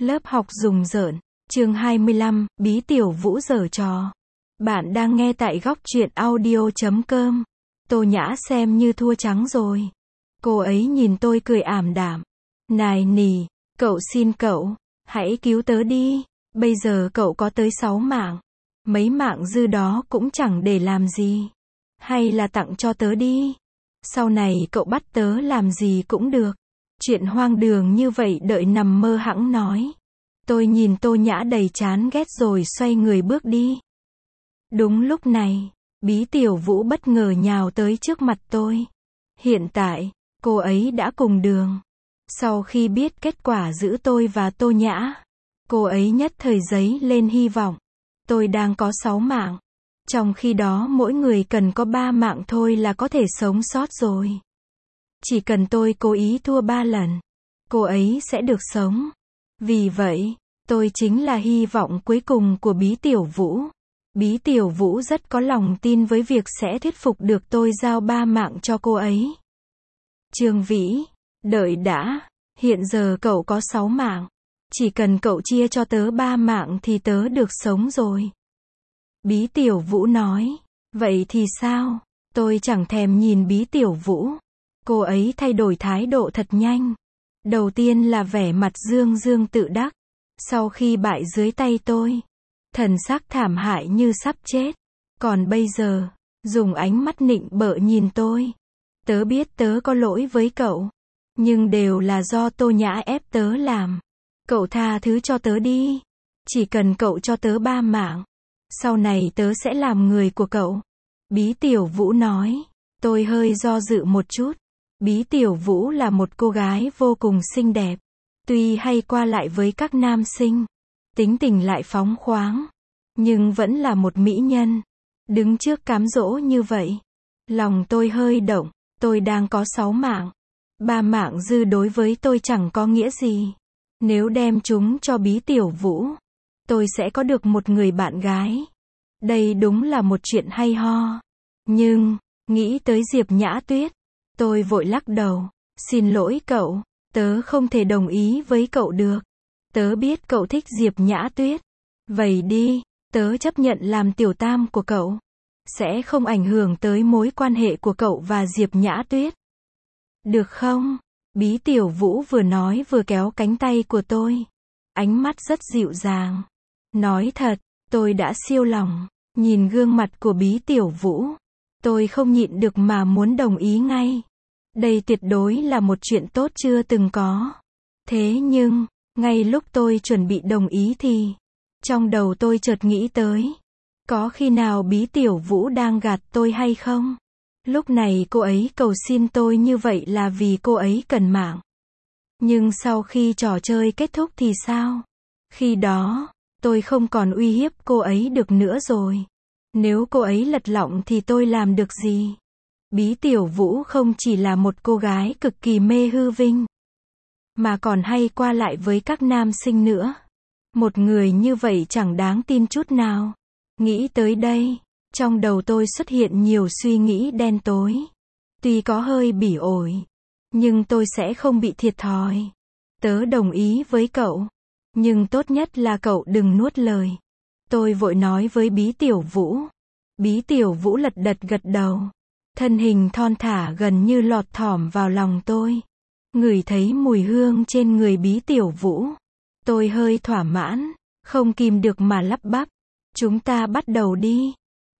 Lớp học rùng rợn, chương 25, Bí Tiểu Vũ giở trò. Bạn đang nghe tại góc truyện audio.com. Tô Nhã xem như thua trắng rồi. Cô ấy nhìn tôi cười ảm đạm. Nài nỉ, cậu xin cậu, hãy cứu tớ đi. Bây giờ cậu có tới 6 mạng. Mấy mạng dư đó cũng chẳng để làm gì. Hay là tặng cho tớ đi. Sau này cậu bắt tớ làm gì cũng được. Chuyện hoang đường như vậy đợi nằm mơ hẵng nói. Tôi nhìn Tô Nhã đầy chán ghét rồi xoay người bước đi. Đúng lúc này, Bí Tiểu Vũ bất ngờ nhào tới trước mặt tôi. Hiện tại, cô ấy đã cùng đường. Sau khi biết kết quả giữa tôi và Tô Nhã, cô ấy nhất thời giấy lên hy vọng. Tôi đang có 6 mạng. Trong khi đó mỗi người cần có 3 mạng thôi là có thể sống sót rồi. Chỉ cần tôi cố ý thua 3 lần, cô ấy sẽ được sống. Vì vậy, tôi chính là hy vọng cuối cùng của Bí Tiểu Vũ. Bí Tiểu Vũ rất có lòng tin với việc sẽ thuyết phục được tôi giao 3 mạng cho cô ấy. Trương Vĩ, đợi đã, hiện giờ cậu có 6 mạng. Chỉ cần cậu chia cho tớ 3 mạng thì tớ được sống rồi. Bí Tiểu Vũ nói, vậy thì sao? Tôi chẳng thèm nhìn Bí Tiểu Vũ. Cô ấy thay đổi thái độ thật nhanh. Đầu tiên là vẻ mặt dương dương tự đắc. Sau khi bại dưới tay tôi, thần sắc thảm hại như sắp chết. Còn bây giờ, dùng ánh mắt nịnh bợ nhìn tôi. Tớ biết tớ có lỗi với cậu. Nhưng đều là do Tô Nhã ép tớ làm. Cậu tha thứ cho tớ đi. Chỉ cần cậu cho tớ 3 mạng. Sau này tớ sẽ làm người của cậu. Bí Tiểu Vũ nói. Tôi hơi do dự một chút. Bí Tiểu Vũ là một cô gái vô cùng xinh đẹp. Tuy hay qua lại với các nam sinh, tính tình lại phóng khoáng, nhưng vẫn là một mỹ nhân. Đứng trước cám dỗ như vậy, lòng tôi hơi động. Tôi đang có 6 mạng. 3 mạng dư đối với tôi chẳng có nghĩa gì. Nếu đem chúng cho Bí Tiểu Vũ, tôi sẽ có được một người bạn gái. Đây đúng là một chuyện hay ho. Nhưng, nghĩ tới Diệp Nhã Tuyết, tôi vội lắc đầu. Xin lỗi cậu, tớ không thể đồng ý với cậu được. Tớ biết cậu thích Diệp Nhã Tuyết. Vậy đi, tớ chấp nhận làm tiểu tam của cậu. Sẽ không ảnh hưởng tới mối quan hệ của cậu và Diệp Nhã Tuyết. Được không? Bí Tiểu Vũ vừa nói vừa kéo cánh tay của tôi. Ánh mắt rất dịu dàng. Nói thật, tôi đã siêu lòng. Nhìn gương mặt của Bí Tiểu Vũ, tôi không nhịn được mà muốn đồng ý ngay. Đây tuyệt đối là một chuyện tốt chưa từng có. Thế nhưng, ngay lúc tôi chuẩn bị đồng ý thì, trong đầu tôi chợt nghĩ tới. Có khi nào Bí Tiểu Vũ đang gạt tôi hay không? Lúc này cô ấy cầu xin tôi như vậy là vì cô ấy cần mạng. Nhưng sau khi trò chơi kết thúc thì sao? Khi đó, tôi không còn uy hiếp cô ấy được nữa rồi. Nếu cô ấy lật lọng thì tôi làm được gì? Bí Tiểu Vũ không chỉ là một cô gái cực kỳ mê hư vinh, mà còn hay qua lại với các nam sinh nữa. Một người như vậy chẳng đáng tin chút nào. Nghĩ tới đây, trong đầu tôi xuất hiện nhiều suy nghĩ đen tối. Tuy có hơi bỉ ổi, nhưng tôi sẽ không bị thiệt thòi. Tớ đồng ý với cậu. Nhưng tốt nhất là cậu đừng nuốt lời. Tôi vội nói với Bí Tiểu Vũ. Bí Tiểu Vũ lật đật gật đầu. Thân hình thon thả gần như lọt thỏm vào lòng tôi. Ngửi thấy mùi hương trên người Bí Tiểu Vũ. Tôi hơi thỏa mãn, không kìm được mà lắp bắp. Chúng ta bắt đầu đi.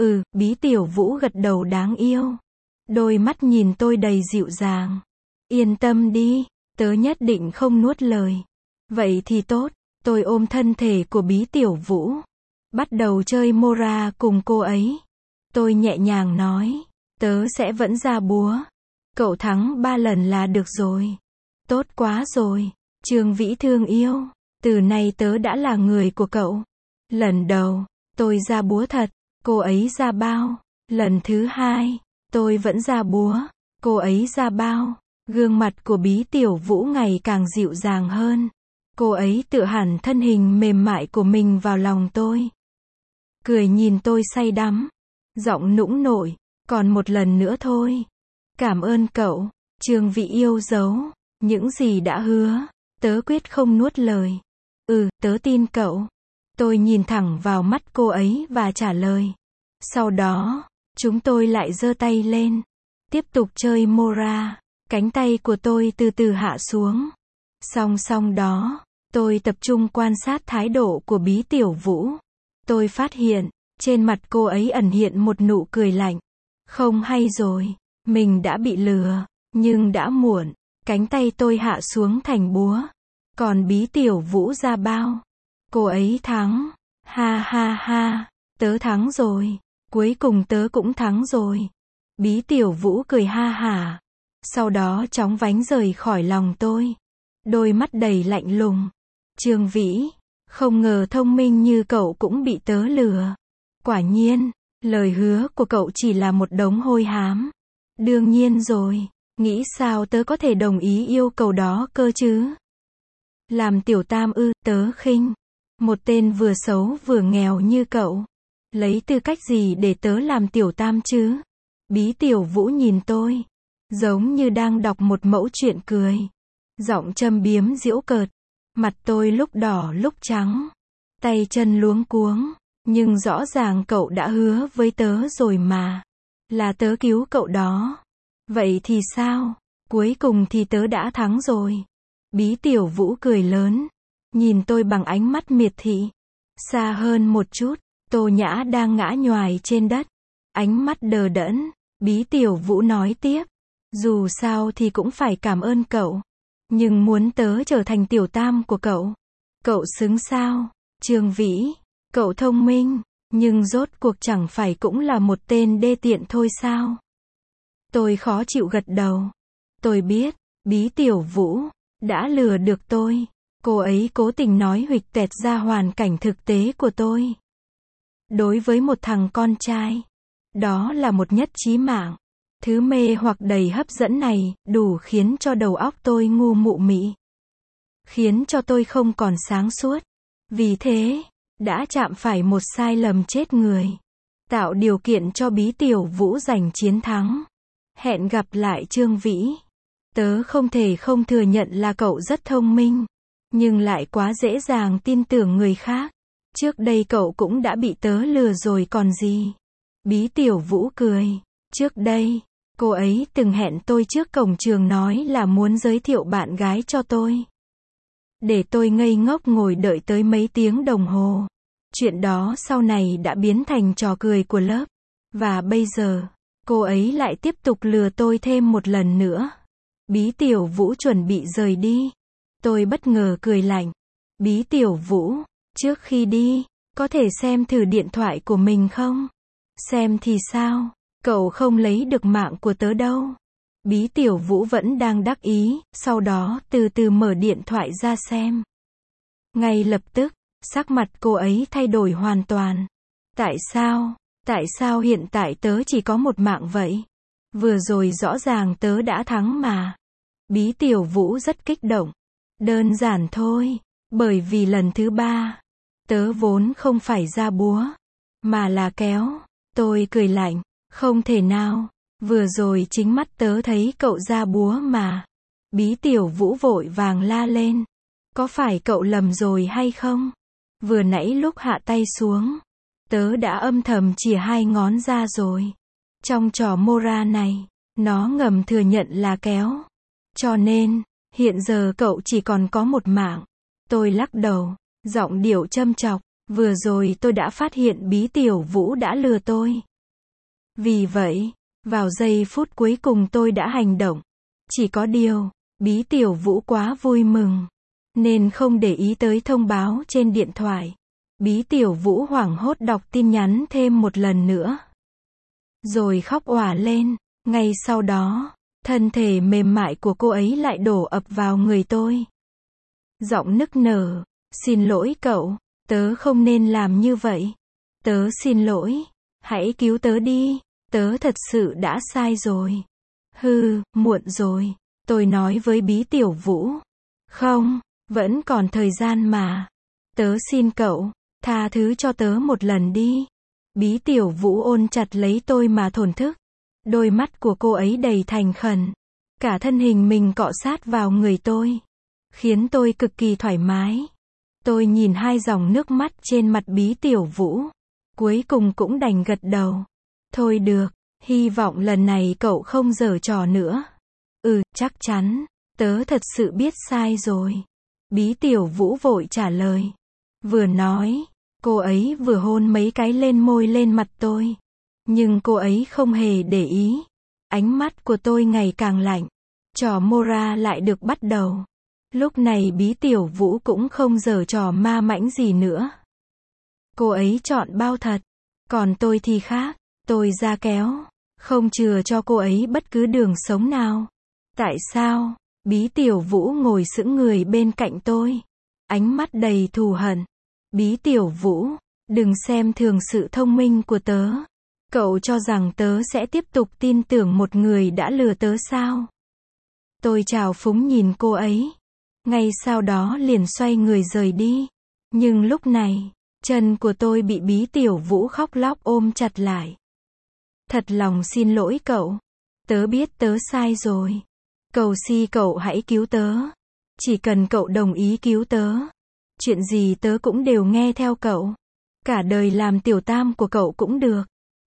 Bí Tiểu Vũ gật đầu đáng yêu. Đôi mắt nhìn tôi đầy dịu dàng. Yên tâm đi, tớ nhất định không nuốt lời. Vậy thì tốt, tôi ôm thân thể của Bí Tiểu Vũ. Bắt đầu chơi Mora cùng cô ấy. Tôi nhẹ nhàng nói. Tớ sẽ vẫn ra búa. Cậu thắng 3 lần là được rồi. Tốt quá rồi. Trương Vĩ thương yêu. Từ nay tớ đã là người của cậu. Lần đầu, tôi ra búa thật. Cô ấy ra bao. Lần thứ 2, tôi vẫn ra búa. Cô ấy ra bao. Gương mặt của Bí Tiểu Vũ ngày càng dịu dàng hơn. Cô ấy tựa hẳn thân hình mềm mại của mình vào lòng tôi. Cười nhìn tôi say đắm. Giọng nũng nịu. Còn một lần nữa thôi. Cảm ơn cậu. Trương Vĩ yêu dấu. Những gì đã hứa, tớ quyết không nuốt lời. Tớ tin cậu. Tôi nhìn thẳng vào mắt cô ấy và trả lời. Sau đó, chúng tôi lại giơ tay lên. Tiếp tục chơi Mora. Cánh tay của tôi từ từ hạ xuống. Song song đó, tôi tập trung quan sát thái độ của Bí Tiểu Vũ. Tôi phát hiện, trên mặt cô ấy ẩn hiện một nụ cười lạnh. Không hay rồi, mình đã bị lừa, nhưng đã muộn. Cánh tay tôi hạ xuống thành búa. Còn Bí Tiểu Vũ ra bao. Cô ấy thắng. Ha ha ha, tớ thắng rồi. Cuối cùng tớ cũng thắng rồi. Bí Tiểu Vũ cười ha hả. Sau đó chóng vánh rời khỏi lòng tôi. Đôi mắt đầy lạnh lùng. Trương Vĩ, không ngờ thông minh như cậu cũng bị tớ lừa. Quả nhiên, lời hứa của cậu chỉ là một đống hôi hám. Đương nhiên rồi, nghĩ sao tớ có thể đồng ý yêu cầu đó cơ chứ? Làm tiểu tam ư, tớ khinh. Một tên vừa xấu vừa nghèo như cậu. Lấy tư cách gì để tớ làm tiểu tam chứ? Bí Tiểu Vũ nhìn tôi. Giống như đang đọc một mẫu chuyện cười. Giọng châm biếm giễu cợt. Mặt tôi lúc đỏ lúc trắng. Tay chân luống cuống. Nhưng rõ ràng cậu đã hứa với tớ rồi mà. Là tớ cứu cậu đó. Vậy thì sao? Cuối cùng thì tớ đã thắng rồi. Bí Tiểu Vũ cười lớn. Nhìn tôi bằng ánh mắt miệt thị. Xa hơn một chút, Tô Nhã đang ngã nhoài trên đất. Ánh mắt đờ đẫn. Bí Tiểu Vũ nói tiếp. Dù sao thì cũng phải cảm ơn cậu. Nhưng muốn tớ trở thành tiểu tam của cậu. Cậu xứng sao? Trương Vĩ, cậu thông minh, nhưng rốt cuộc chẳng phải cũng là một tên đê tiện thôi sao? Tôi khó chịu gật đầu. Tôi biết, Bí Tiểu Vũ đã lừa được tôi. Cô ấy cố tình nói huỵch toẹt ra hoàn cảnh thực tế của tôi. Đối với một thằng con trai, đó là một nhất chí mạng. Thứ mê hoặc đầy hấp dẫn này, đủ khiến cho đầu óc tôi ngu mụ mị. Khiến cho tôi không còn sáng suốt. Vì thế, đã chạm phải một sai lầm chết người. Tạo điều kiện cho Bí Tiểu Vũ giành chiến thắng. Hẹn gặp lại Trương Vĩ. Tớ không thể không thừa nhận là cậu rất thông minh. Nhưng lại quá dễ dàng tin tưởng người khác. Trước đây cậu cũng đã bị tớ lừa rồi còn gì. Bí Tiểu Vũ cười. Trước đây, cô ấy từng hẹn tôi trước cổng trường nói là muốn giới thiệu bạn gái cho tôi. Để tôi ngây ngốc ngồi đợi tới mấy tiếng đồng hồ. Chuyện đó sau này đã biến thành trò cười của lớp. Và bây giờ, cô ấy lại tiếp tục lừa tôi thêm một lần nữa. Bí Tiểu Vũ chuẩn bị rời đi. Tôi bất ngờ cười lạnh. Bí Tiểu Vũ, trước khi đi, có thể xem thử điện thoại của mình không? Xem thì sao? Cậu không lấy được mạng của tớ đâu. Bí Tiểu Vũ vẫn đang đắc ý, sau đó từ từ mở điện thoại ra xem. Ngay lập tức, sắc mặt cô ấy thay đổi hoàn toàn. Tại sao? Tại sao hiện tại tớ chỉ có một mạng vậy? Vừa rồi rõ ràng tớ đã thắng mà. Bí Tiểu Vũ rất kích động. Đơn giản thôi, bởi vì lần thứ 3, tớ vốn không phải ra búa, mà là kéo. Tôi cười lạnh, không thể nào, vừa rồi chính mắt tớ thấy cậu ra búa mà. Bí Tiểu Vũ vội vàng la lên. Có phải cậu lầm rồi hay không? Vừa nãy lúc hạ tay xuống, tớ đã âm thầm chìa 2 ngón ra rồi. Trong trò Mora này, nó ngầm thừa nhận là kéo. Cho nên, hiện giờ cậu chỉ còn có một mạng. Tôi lắc đầu, giọng điệu châm chọc. Vừa rồi tôi đã phát hiện Bí Tiểu Vũ đã lừa tôi. Vì vậy, vào giây phút cuối cùng tôi đã hành động. Chỉ có điều, Bí Tiểu Vũ quá vui mừng, nên không để ý tới thông báo trên điện thoại. Bí Tiểu Vũ hoảng hốt đọc tin nhắn thêm một lần nữa. Rồi khóc òa lên. Ngay sau đó, thân thể mềm mại của cô ấy lại đổ ập vào người tôi. Giọng nức nở. Xin lỗi cậu, tớ không nên làm như vậy. Tớ xin lỗi. Hãy cứu tớ đi. Tớ thật sự đã sai rồi. Muộn rồi. Tôi nói với Bí Tiểu Vũ. Không, vẫn còn thời gian mà. Tớ xin cậu, tha thứ cho tớ một lần đi. Bí Tiểu Vũ ôm chặt lấy tôi mà thổn thức. Đôi mắt của cô ấy đầy thành khẩn. Cả thân hình mình cọ sát vào người tôi. Khiến tôi cực kỳ thoải mái. Tôi nhìn hai dòng nước mắt trên mặt Bí Tiểu Vũ. Cuối cùng cũng đành gật đầu. Thôi được, hy vọng lần này cậu không giở trò nữa. Chắc chắn, tớ thật sự biết sai rồi. Bí Tiểu Vũ vội trả lời. Vừa nói, cô ấy vừa hôn mấy cái lên môi lên mặt tôi. Nhưng cô ấy không hề để ý. Ánh mắt của tôi ngày càng lạnh. Trò Mora lại được bắt đầu. Lúc này Bí Tiểu Vũ cũng không giở trò ma mãnh gì nữa. Cô ấy chọn bao thật. Còn tôi thì khác. Tôi ra kéo. Không chừa cho cô ấy bất cứ đường sống nào. Tại sao? Bí Tiểu Vũ ngồi sững người bên cạnh tôi. Ánh mắt đầy thù hận. Bí Tiểu Vũ, đừng xem thường sự thông minh của tớ. Cậu cho rằng tớ sẽ tiếp tục tin tưởng một người đã lừa tớ sao? Tôi trào phúng nhìn cô ấy. Ngay sau đó liền xoay người rời đi. Nhưng lúc này, chân của tôi bị Bí Tiểu Vũ khóc lóc ôm chặt lại. Thật lòng xin lỗi cậu. Tớ biết tớ sai rồi. Cầu xin cậu hãy cứu tớ. Chỉ cần cậu đồng ý cứu tớ. Chuyện gì tớ cũng đều nghe theo cậu. Cả đời làm tiểu tam của cậu cũng được.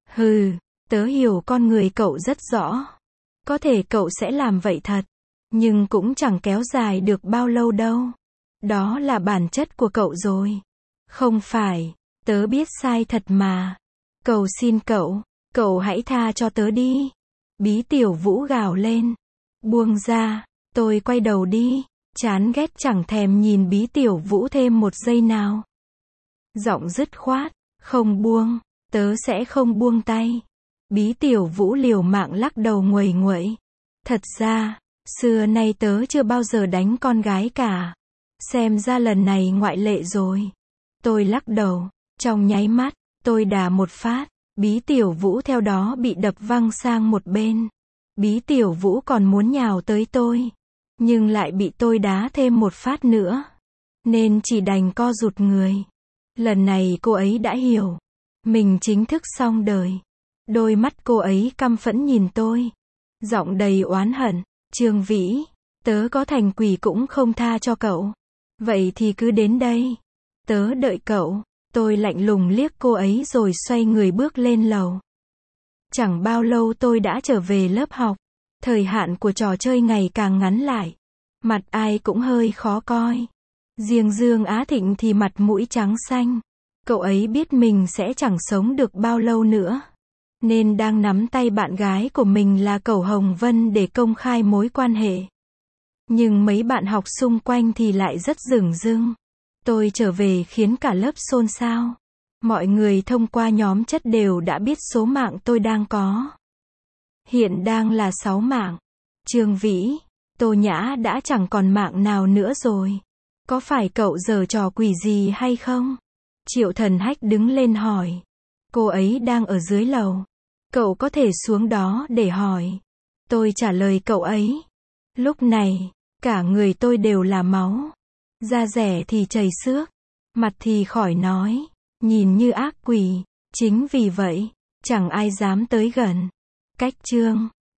Tớ hiểu con người cậu rất rõ. Có thể cậu sẽ làm vậy thật. Nhưng cũng chẳng kéo dài được bao lâu đâu. Đó là bản chất của cậu rồi. Không phải, tớ biết sai thật mà. Cầu xin cậu hãy tha cho tớ đi. Bí Tiểu Vũ gào lên. Buông ra, tôi quay đầu đi. Chán ghét chẳng thèm nhìn Bí Tiểu Vũ thêm một giây nào. Giọng dứt khoát, không buông, tớ sẽ không buông tay. Bí Tiểu Vũ liều mạng lắc đầu nguầy nguậy. Thật ra, xưa nay tớ chưa bao giờ đánh con gái cả. Xem ra lần này ngoại lệ rồi. Tôi lắc đầu, trong nháy mắt, tôi đá một phát. Bí Tiểu Vũ theo đó bị đập văng sang một bên. Bí Tiểu Vũ còn muốn nhào tới tôi. Nhưng lại bị tôi đá thêm một phát nữa. Nên chỉ đành co rụt người. Lần này cô ấy đã hiểu. Mình chính thức xong đời. Đôi mắt cô ấy căm phẫn nhìn tôi. Giọng đầy oán hận. Trương Vĩ, tớ có thành quỷ cũng không tha cho cậu. Vậy thì cứ đến đây. Tớ đợi cậu. Tôi lạnh lùng liếc cô ấy rồi xoay người bước lên lầu. Chẳng bao lâu tôi đã trở về lớp học. Thời hạn của trò chơi ngày càng ngắn lại. Mặt ai cũng hơi khó coi. Riêng Dương Á Thịnh thì mặt mũi trắng xanh. Cậu ấy biết mình sẽ chẳng sống được bao lâu nữa. Nên đang nắm tay bạn gái của mình là Cẩu Hồng Vân để công khai mối quan hệ. Nhưng mấy bạn học xung quanh thì lại rất dửng dưng. Tôi trở về khiến cả lớp xôn xao. Mọi người thông qua nhóm chat đều đã biết số mạng tôi đang có. Hiện đang là 6 mạng. Trương Vĩ, Tô Nhã đã chẳng còn mạng nào nữa rồi. Có phải cậu giở trò quỷ gì hay không? Triệu Thần Hách đứng lên hỏi. Cô ấy đang ở dưới lầu. Cậu có thể xuống đó để hỏi. Tôi trả lời cậu ấy. Lúc này, cả người tôi đều là máu. Da rẻ thì chảy xước. Mặt thì khỏi nói. Nhìn như ác quỷ. Chính vì vậy, chẳng ai dám tới gần. Cách chương